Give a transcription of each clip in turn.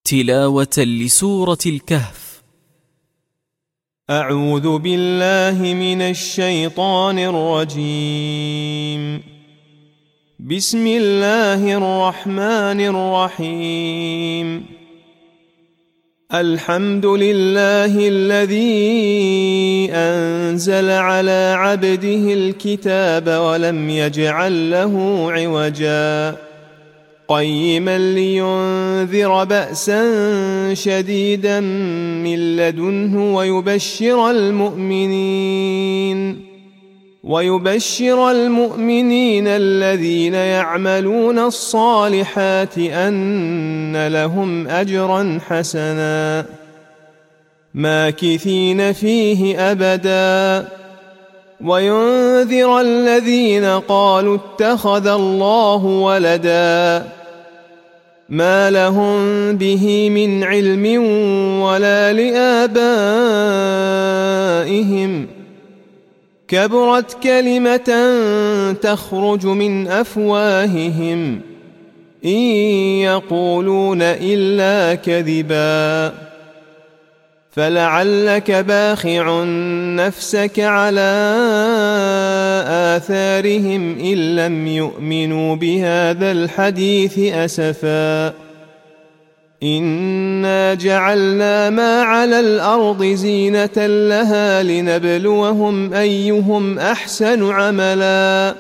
تلاوة لسورة الكهف. أعوذ بالله من الشيطان الرجيم. بسم الله الرحمن الرحيم. الحمد لله الذي أنزل على عبده الكتاب ولم يجعل له عوجا قيما لينذر بأسا شديدا من لدنه ويبشر المؤمنين الذين يعملون الصالحات أن لهم أجرا حسنا ماكثين فيه أبدا وينذر الذين قالوا اتخذ الله ولدا ما لهم به من علم ولا لآبائهم كبرت كلمة تخرج من أفواههم إن يقولون إلا كذبا فلعلك باخع نفسك على آثارهم إن لم يؤمنوا بهذا الحديث أسفا إنا جعلنا ما على الأرض زينة لها لنبلوهم أيهم أحسن عملا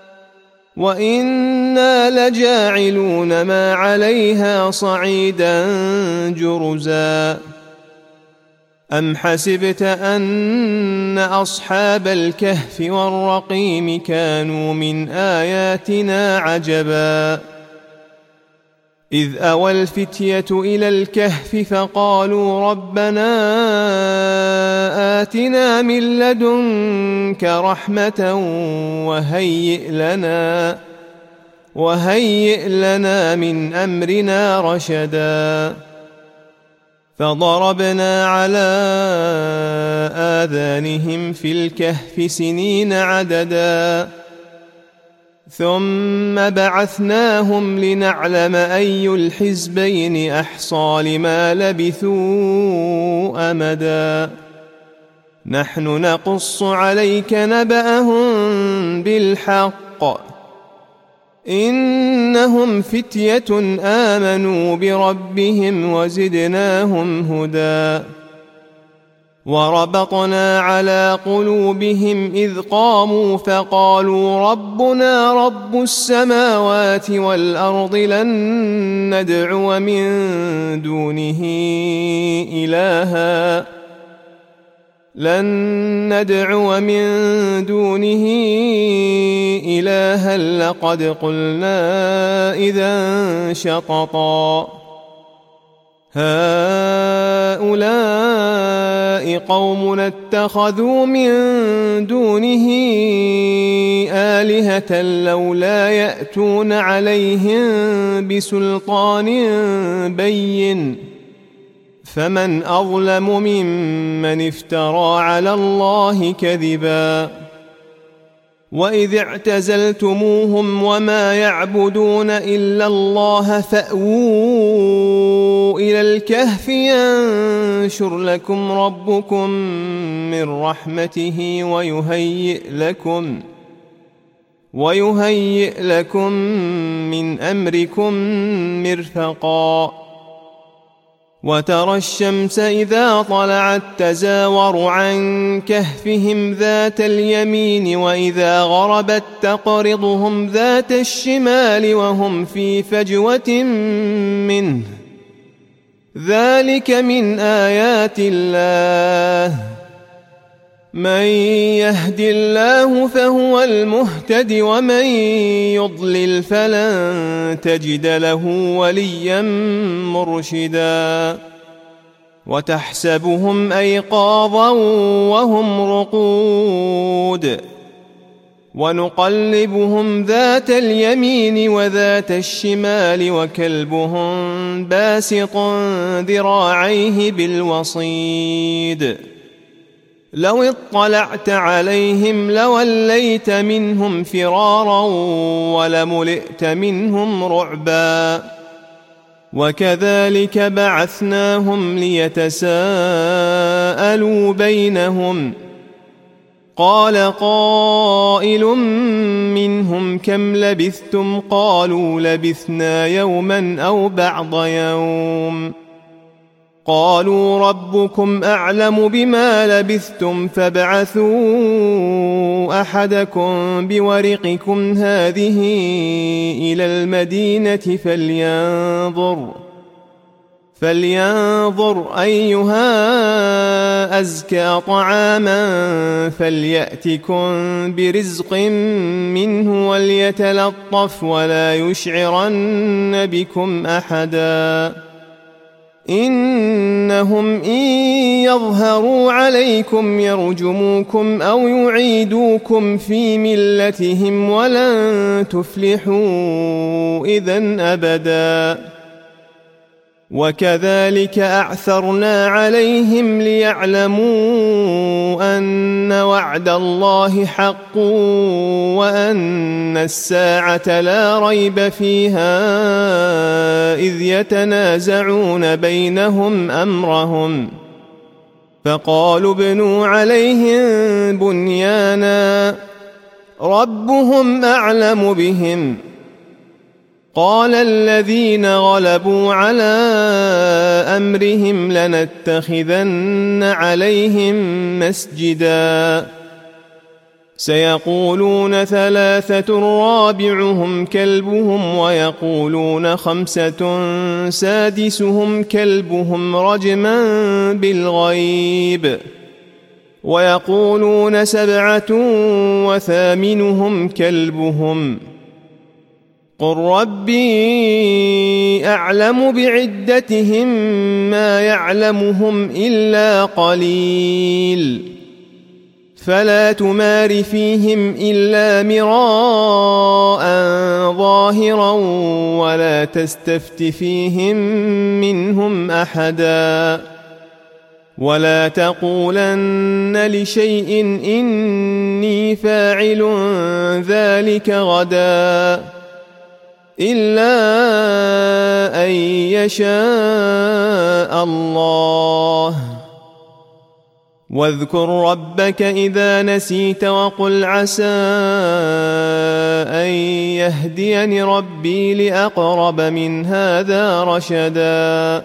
وإنا لجاعلون ما عليها صعيدا جرزا أم حسبت أن أصحاب الكهف والرقيم كانوا من آياتنا عجبا إذ أوى الفتية إلى الكهف فقالوا ربنا آتنا من لدنك رحمة وهيئ لنا من أمرنا رشدا فضربنا على آذانهم في الكهف سنين عددا ثم بعثناهم لنعلم أي الحزبين أحصى لما لبثوا أمدا نحن نقص عليك نبأهم بالحق إنهم فتية آمنوا بربهم وزدناهم هدى وربطنا على قلوبهم إذ قاموا فقالوا ربنا رب السماوات والأرض لن ندعو من دونه إلها لقد قلنا إذا شططا هؤلاء قومنا اتخذوا من دونه آلهة لولا يأتون عليهم بسلطان بين فمن أظلم ممن افترى على الله كذبا وإذ اعتزلتموهم وما يعبدون إلا الله فأووا إلى الكهف ينشر لكم ربكم من رحمته ويهيئ لكم من أمركم مرفقا وترى الشمس إذا طلعت تزاور عن كهفهم ذات اليمين وإذا غربت تقرضهم ذات الشمال وهم في فجوة منه ذلك من آيات الله من يهد الله فهو المهتد ومن يضلل فلن تجد له وليا مرشدا وتحسبهم أيقاظا وهم رقود ونقلبهم ذات اليمين وذات الشمال وكلبهم باسط ذراعيه بالوصيد لو اطلعت عليهم لوليت منهم فرارا ولملئت منهم رعبا وكذلك بعثناهم ليتساءلوا بينهم قال قائل منهم كم لبثتم قالوا لبثنا يوما أو بعض يوم قالوا ربكم أعلم بما لبثتم فابعثوا أحدكم بورقكم هذه إلى المدينة فلينظر أيها أزكى طعاما فليأتكم برزق منه وليتلطف ولا يشعرن بكم أحدا إنهم إن يظهروا عليكم يرجموكم أو يعيدوكم في ملتهم ولن تفلحوا إذن أبدا وكذلك أعثرنا عليهم ليعلموا أن وعد الله حق وأن الساعة لا ريب فيها إذ يتنازعون بينهم أمرهم فقالوا ابنوا عليهم بنيانا ربهم أعلم بهم قال الذين غلبوا على أمرهم لنتخذن عليهم مسجدا سيقولون 3 رابعهم كلبهم ويقولون 5 سادسهم كلبهم رجما بالغيب ويقولون 7 وثامنهم كلبهم قل ربي أعلم بعدتهم ما يعلمهم إلا قليل فلا تمار فيهم إلا مراء ظاهرا ولا تستفت فيهم منهم أحدا ولا تقولن لشيء إني فاعل ذلك غدا إلا أن يشاء الله واذكر ربك إذا نسيت وقل عسى أن يهديني ربي لأقرب من هذا رشدا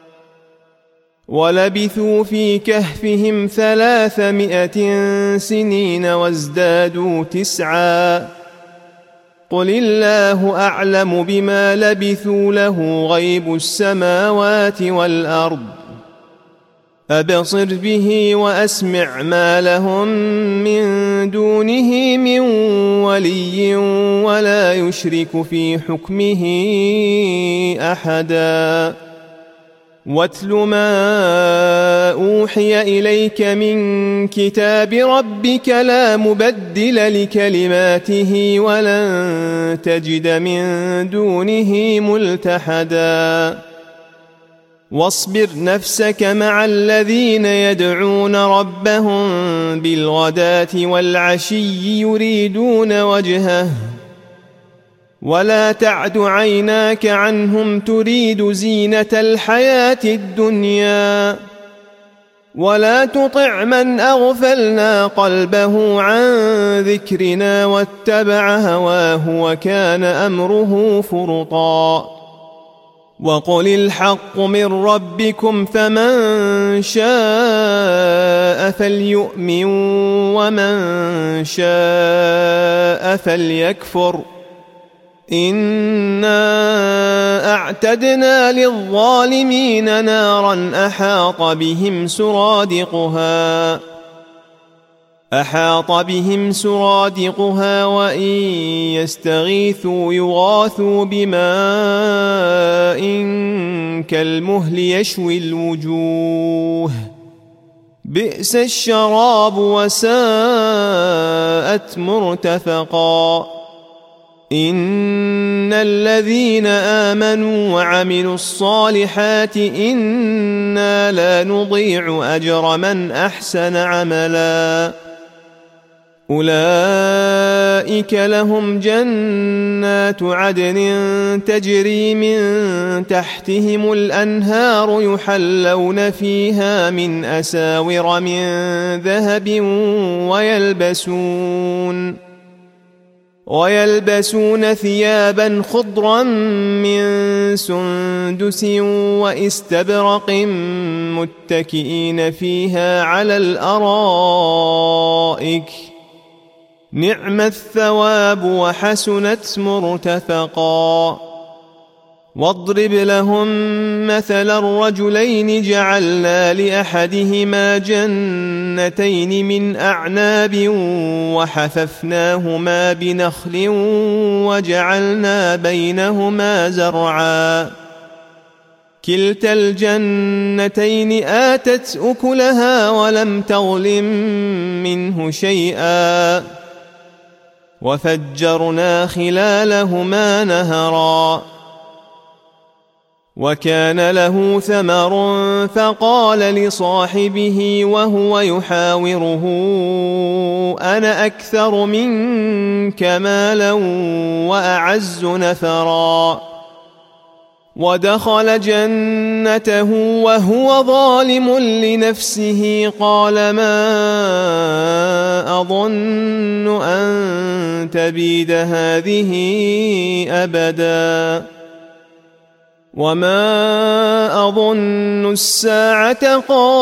ولبثوا في كهفهم 300 سنين وازدادوا 9 قل الله أعلم بما لبثوا له غيب السماوات والأرض أبصر به وأسمع ما لهم من دونه من ولي ولا يشرك في حكمه أحدا واتل ما أوحي إليك من كتاب ربك لا مبدل لكلماته ولن تجد من دونه ملتحدا واصبر نفسك مع الذين يدعون ربهم بالغداة والعشي يريدون وجهه ولا تعد عيناك عنهم تريد زينة الحياة الدنيا ولا تطع من أغفلنا قلبه عن ذكرنا واتبع هواه وكان أمره فرطا وقل الحق من ربكم فمن شاء فليؤمن ومن شاء فليكفر إنا أعتدنا للظالمين نارا أحاط بهم سرادقها وإن يستغيثوا يغاثوا بماء كالمهل يشوي الوجوه بئس الشراب وساءت مرتفقا إن الذين آمنوا وعملوا الصالحات إنا لا نضيع أجر من أحسن عملا أولئك لهم جنات عدن تجري من تحتهم الأنهار يحلون فيها من أساور من ذهب ويلبسون ثيابا خضرا من سندس واستبرق متكئين فيها على الأرائك نعم الثواب وحسنت مرتفقا واضرب لهم مثل الرجلين جعلنا لأحدهما جنتين من أعناب وحففناهما بنخل وجعلنا بينهما زرعا كلتا الجنتين آتت أكلها ولم تظلم منه شيئا وفجرنا خلالهما نهرا وكان له ثمر فقال لصاحبه وهو يحاوره أنا أكثر منك مالا وأعز نفرا ودخل جنته وهو ظالم لنفسه قال ما أظن أن تبيد هذه أبدا وما أظن الساعة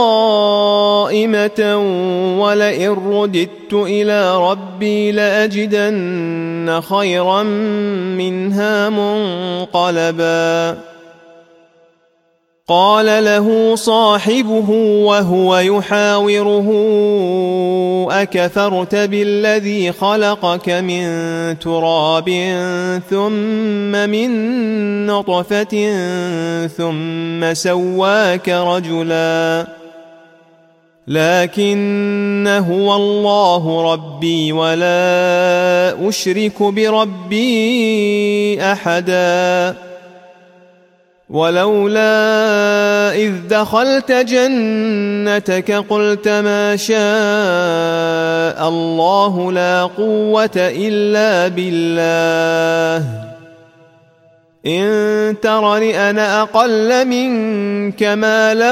قائمة ولئن رددت إلى ربي لأجدن خيرا منها منقلبا قال له صاحبه وهو يحاوره أكفرت بالذي خلقك من تراب ثم من نطفة ثم سواك رجلا لكن هو الله ربي ولا أشرك بربي أحدا ولولا إذ دخلت جنتك قلت ما شاء الله لا قوة إلا بالله إن ترني أنا أقل منك مالا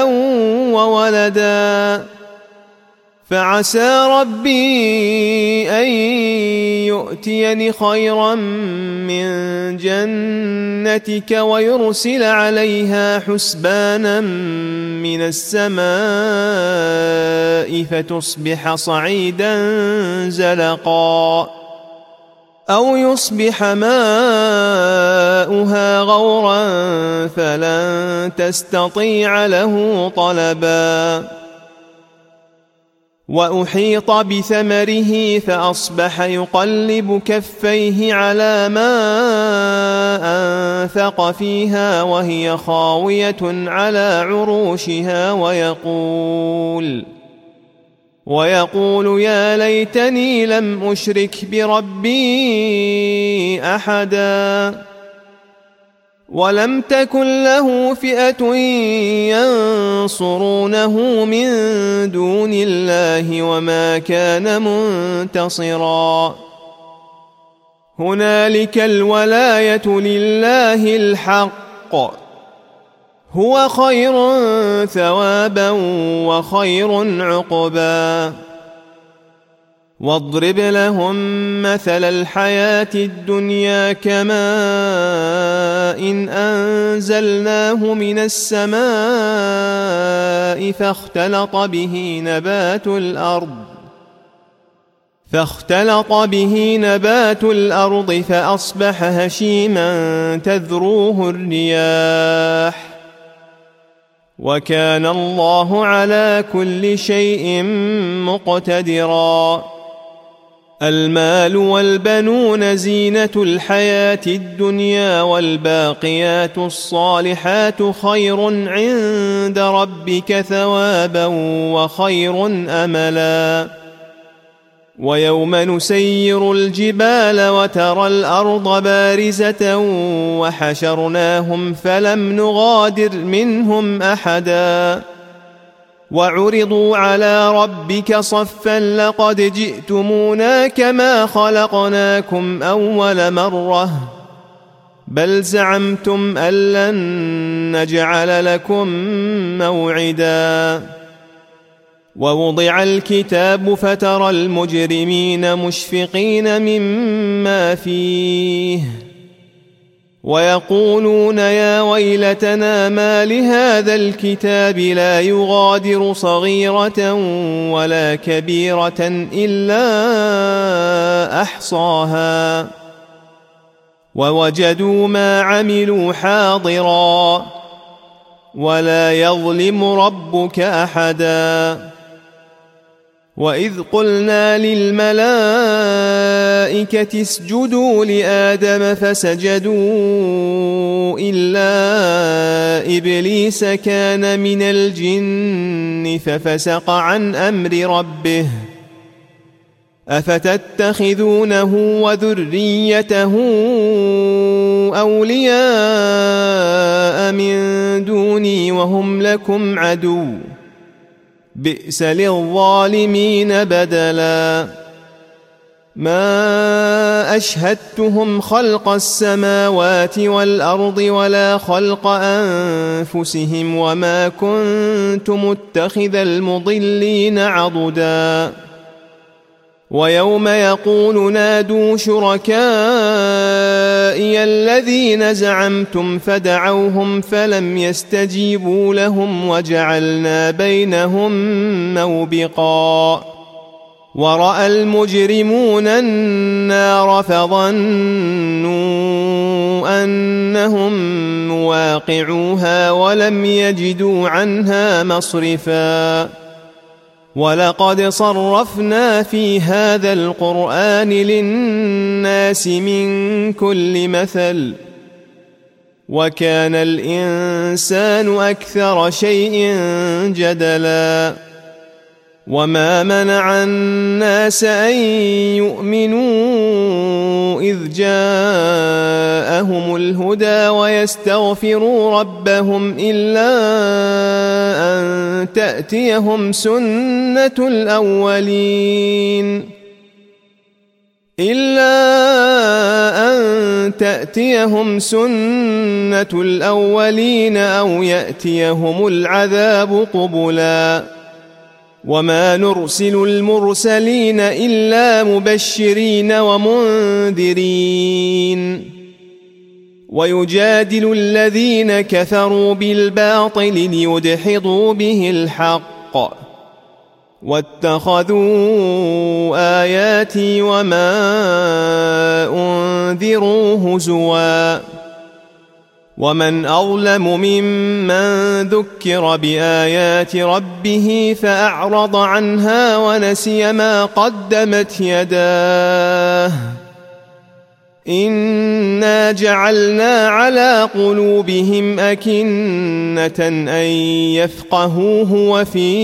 وولدا فعسى ربي أن يؤتيني خيرا من جنتك ويرسل عليها حسبانا من السماء فتصبح صعيدا زلقا أو يصبح ماؤها غورا فلن تستطيع له طلبا وأحيط بثمره فأصبح يقلب كفيه على ما أنفق فيها وهي خاوية على عروشها ويقول يا ليتني لم أشرك بربي أحدا ولم تكن له فئة ينصرونه من دون الله وما كان منتصرا هنالك الولاية لله الحق هو خير ثوابا وخير عقبا واضرب لهم مثل الحياة الدنيا كماء إن أنزلناه من السماء فاختلط به نبات الأرض فأصبح هشيما تذروه الرياح وكان الله على كل شيء مقتدرا المال والبنون زينة الحياة الدنيا والباقيات الصالحات خير عند ربك ثوابا وخير أملا ويوم نسير الجبال وترى الأرض بارزة وحشرناهم فلم نغادر منهم أحدا وعرضوا على ربك صفا لقد جئتمونا كما خلقناكم أول مرة بل زعمتم أن لن نجعل لكم موعدا ووضع الكتاب فترى المجرمين مشفقين مما فيه ويقولون يا ويلتنا ما لهذا الكتاب لا يغادر صغيرة ولا كبيرة إلا أحصاها ووجدوا ما عملوا حاضرا ولا يظلم ربك أحدا وإذ قلنا للملائكة اسجدوا لآدم فسجدوا إلا إبليس كان من الجن ففسق عن أمر ربه أفتتخذونه وذريته أولياء من دوني وهم لكم عدو بئس للظالمين بدلا ما أشهدتهم خلق السماوات والأرض ولا خلق أنفسهم وما كنت متخذ المضلين عضدا ويوم يقول نادوا شركائي الذين زعمتم فدعوهم فلم يستجيبوا لهم وجعلنا بينهم موبقا ورأى المجرمون النار فظنوا أنهم مواقعوها ولم يجدوا عنها مصرفا ولقد صرفنا في هذا القرآن للناس من كل مثل وكان الإنسان أكثر شيء جدلا وما منع الناس أن يؤمنوا إذ جاءهم الهدى ويستغفروا ربهم إلا أن تأتيهم سنة الأولين أو يأتيهم العذاب قبلا وما نرسل المرسلين إلا مبشرين ومنذرين ويجادل الذين كفروا بالباطل ليدحضوا به الحق واتخذوا آياتي وما أنذروا هزوا ومن أظلم ممن ذكر بآيات ربه فأعرض عنها ونسي ما قدمت يداه إنا جعلنا على قلوبهم أكنة أن يفقهوه وفي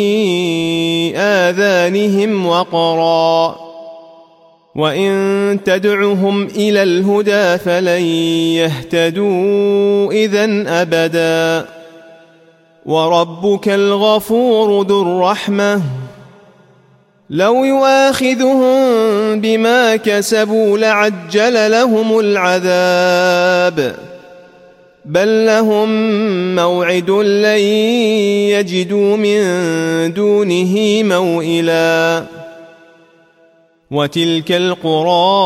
آذانهم وقرا وإن تدعهم إلى الهدى فلن يهتدوا إذن أبدا وربك الغفور ذو الرحمة لو يؤاخذهم بما كسبوا لعجل لهم العذاب بل لهم موعد لن يجدوا من دونه موئلا وتلك القرى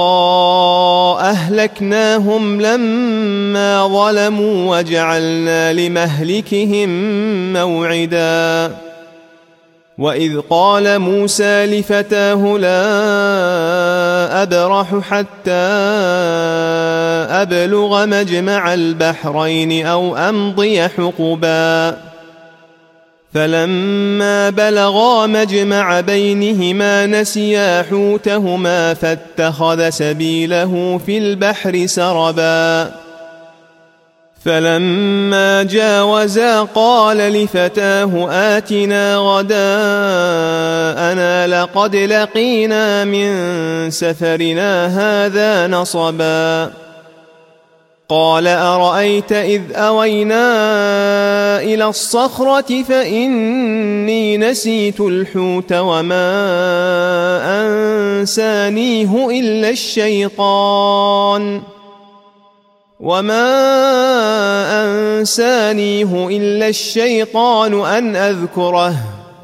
أهلكناهم لما ظلموا وجعلنا لمهلكهم موعدا وإذ قال موسى لفتاه لا أبرح حتى أبلغ مجمع البحرين أو أمضي حقبا فلما بلغا مجمع بينهما نسيا حوتهما فاتخذ سبيله في البحر سربا فلما جاوزا قال لفتاه آتنا غداءنا لقد لقينا من سفرنا هذا نصبا قال أرأيت إذ أوينا إلى الصخرة فإني نسيت الحوت وما أنسانيه إلا الشيطان أن أذكره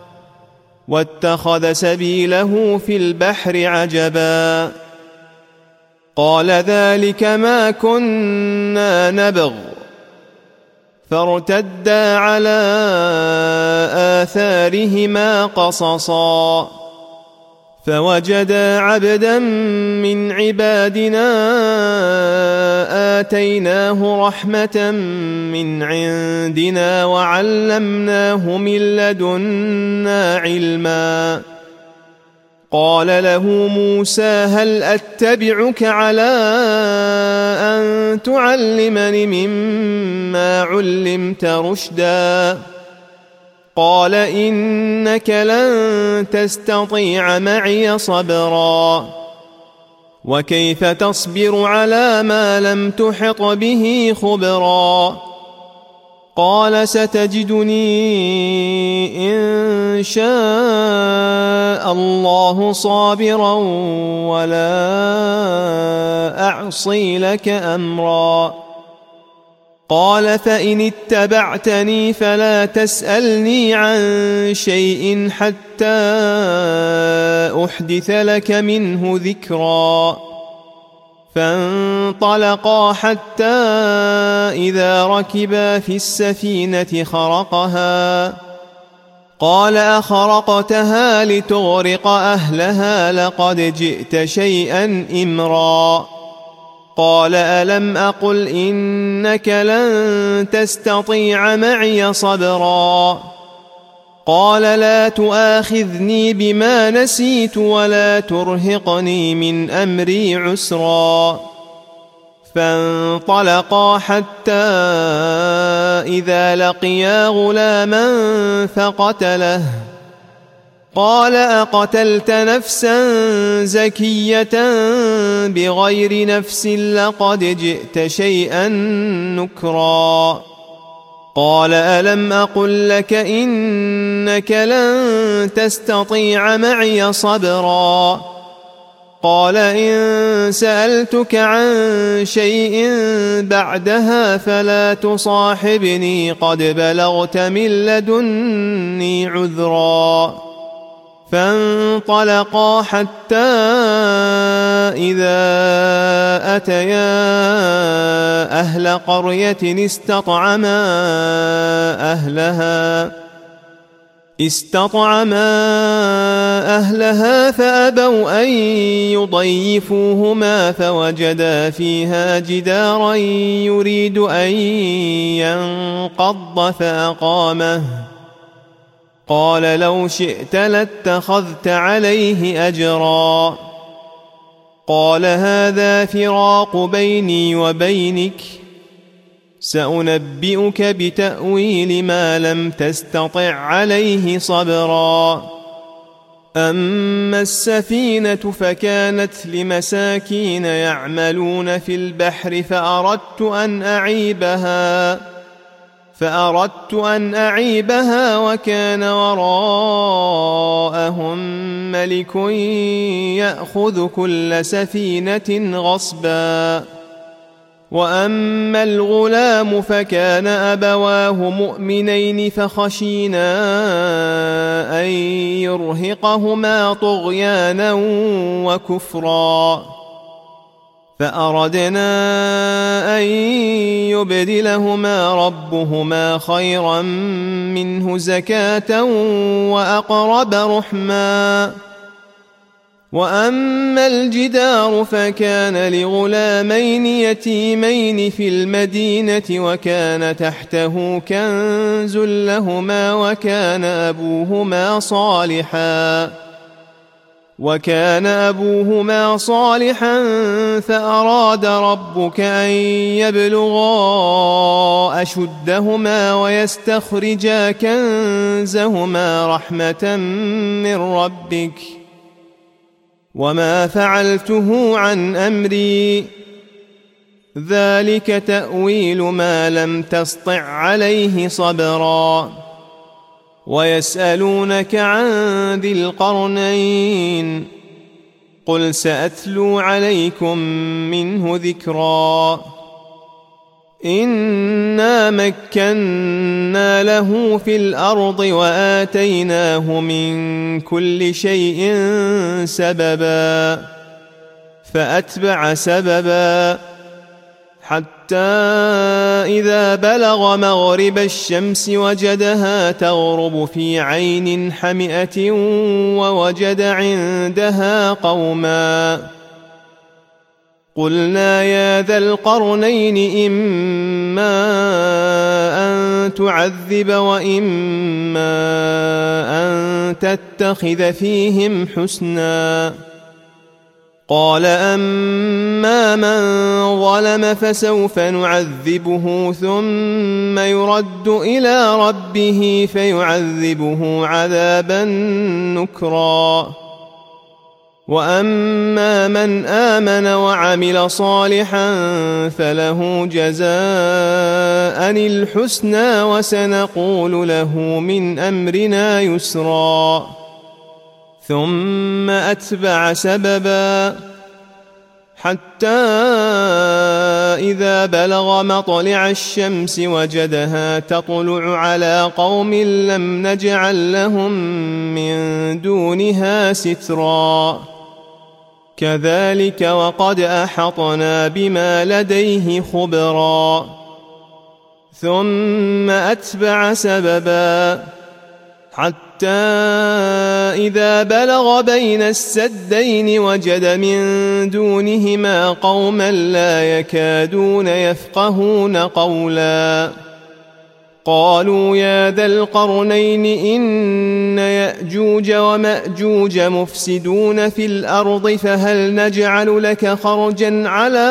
واتخذ سبيله في البحر عجبا قال ذلك ما كنا نبغ فارتدا على آثارهما قصصا فوجدا عبدا من عبادنا آتيناه رحمة من عندنا وعلمناه من لدنا علما قال له موسى هل أتبعك على أن تعلمني مما علمت رشدا قال إنك لن تستطيع معي صبرا وكيف تصبر على ما لم تحط به خبرا قال ستجدني إن شاء الله صابرا ولا أعصي لك أمرا قال فإن اتبعتني فلا تسألني عن شيء حتى أحدث لك منه ذكرا فانطلقا حتى إذا ركبا في السفينة خرقها قال أخرقتها لتغرق أهلها لقد جئت شيئا إمرا قال ألم أقل إنك لن تستطيع معي صبرا قال لا تؤاخذني بما نسيت ولا ترهقني من أمري عسرا فانطلقا حتى إذا لقيا غلاما فقتله قال أقتلت نفسا زكية بغير نفس لقد جئت شيئا نكرا قال ألم أقل لك إنك لن تستطيع معي صبرا قال إن سألتك عن شيء بعدها فلا تصاحبني قد بلغت من لدني عذرا فانطلقا حتى إذا أتيا أهل قرية استطعما أهلها فأبوا أن يضيفوهما فوجدا فيها جدارا يريد أن ينقض فأقامه قال لو شئت لاتخذت عليه أجرا قال هذا فراق بيني وبينك سأنبئك بتأويل ما لم تستطع عليه صبرا أما السفينة فكانت لمساكين يعملون في البحر فأردت أن أعيبها وكان وراءهم ملك يأخذ كل سفينة غصبا وأما الغلام فكان أبواه مؤمنين فخشينا أن يرهقهما طغيانا وكفرا فأردنا أن يبدلهما ربهما خيرا منه زكاة وأقرب رحما وأما الجدار فكان لغلامين يتيمين في المدينة وكان تحته كنز لهما وكان أبوهما صالحا فأراد ربك أن يبلغا أشدهما ويستخرجا كنزهما رحمة من ربك وما فعلته عن أمري ذلك تأويل ما لم تسطع عليه صبرا ويسألونك عن ذي القرنين قل سأتلو عليكم منه ذكرا إنا مكنا له في الأرض وآتيناه من كل شيء سببا فأتبع سببا حتى إذا بلغ مغرب الشمس وجدها تغرب في عين حمئة ووجد عندها قوما قلنا يا ذا القرنين إما أن تعذب وإما أن تتخذ فيهم حسنا قال أما من ظلم فسوف نعذبه ثم يرد إلى ربه فيعذبه عذابا نكرا وأما من آمن وعمل صالحا فله جزاء الحسنى وسنقول له من أمرنا يسرا ثم أتبع سببا حتى إذا بلغ مطلع الشمس وجدها تطلع على قوم لم نجعل لهم من دونها سترا كذلك وقد أحطنا بما لديه خبرا ثم أتبع سببا حتى إذا بلغ بين السدين وجد من دونهما قوما لا يكادون يفقهون قولا قالوا يا ذا القرنين إن يأجوج ومأجوج مفسدون في الأرض فهل نجعل لك خرجا على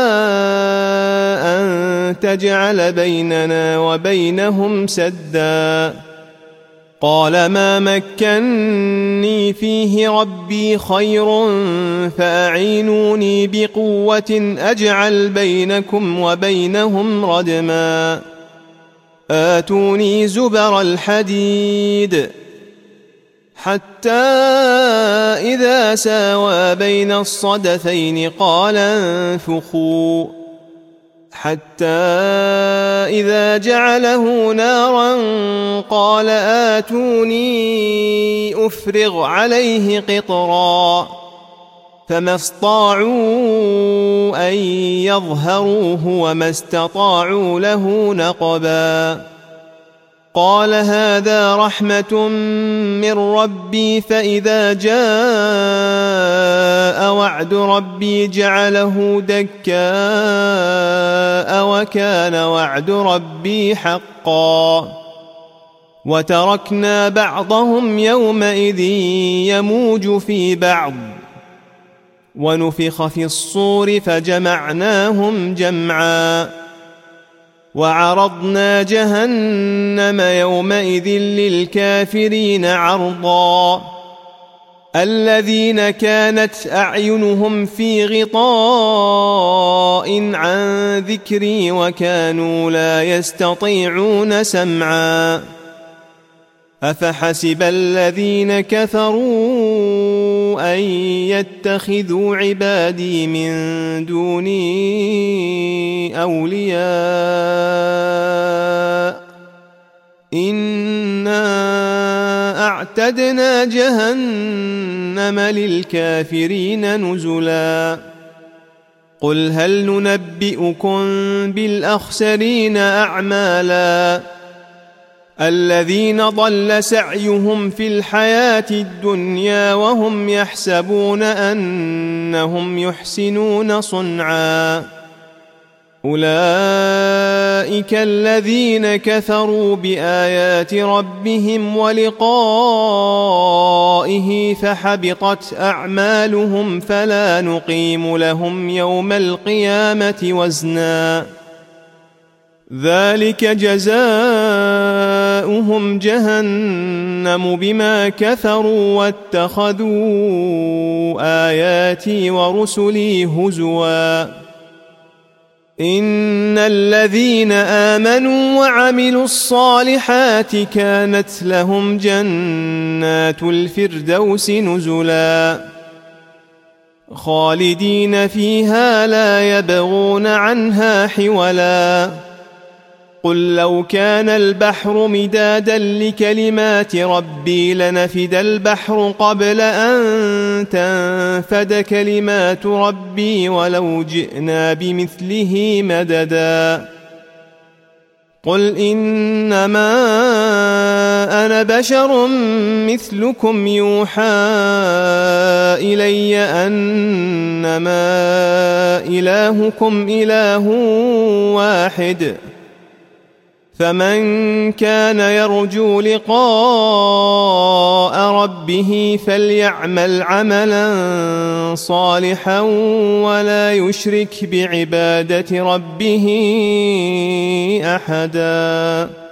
أن تجعل بيننا وبينهم سدا قال ما مكني فيه ربي خير فأعينوني بقوة أجعل بينكم وبينهم ردما آتوني زبر الحديد حتى إذا ساوى بين الصدفين قال انفخوا حتى إذا جعله نارا قال آتوني أفرغ عليه قطرا فما استطاعوا أن يظهروه وما استطاعوا له نقبا قال هذا رحمة من ربي فإذا جاء وعد ربي جعله دكاء وكان وعد ربي حقا وتركنا بعضهم يومئذ يموج في بعض ونفخ في الصور فجمعناهم جمعا وعرضنا جهنم يومئذ للكافرين عرضا الذين كانت أعينهم في غطاء عن ذكري وكانوا لا يستطيعون سمعا أفحسب الذين كفروا أن يتخذوا عبادي من دوني أولياء إنا أعتدنا جهنم للكافرين نزلا قل هل ننبئكم بالأخسرين أعمالا الذين ضل سعيهم في الحياة الدنيا وهم يحسبون أنهم يحسنون صنعا أولئك الذين كفروا بآيات ربهم ولقائه فحبطت أعمالهم فلا نقيم لهم يوم القيامة وزنا ذلك جزاؤهم جهنم بما كفروا واتخذوا آياتي ورسلي هزوا إن الذين آمنوا وعملوا الصالحات كانت لهم جنات الفردوس نزلا خالدين فيها لا يبغون عنها حولا قل لو كان البحر مدادا لكلمات ربي لنفد البحر قبل أن تنفد كلمات ربي ولو جئنا بمثله مددا قل إنما أنا بشر مثلكم يوحى إلي أنما إلهكم إله واحد فمن كان يرجو لقاء ربه فليعمل عملا صالحا ولا يشرك بعبادة ربه أحدا.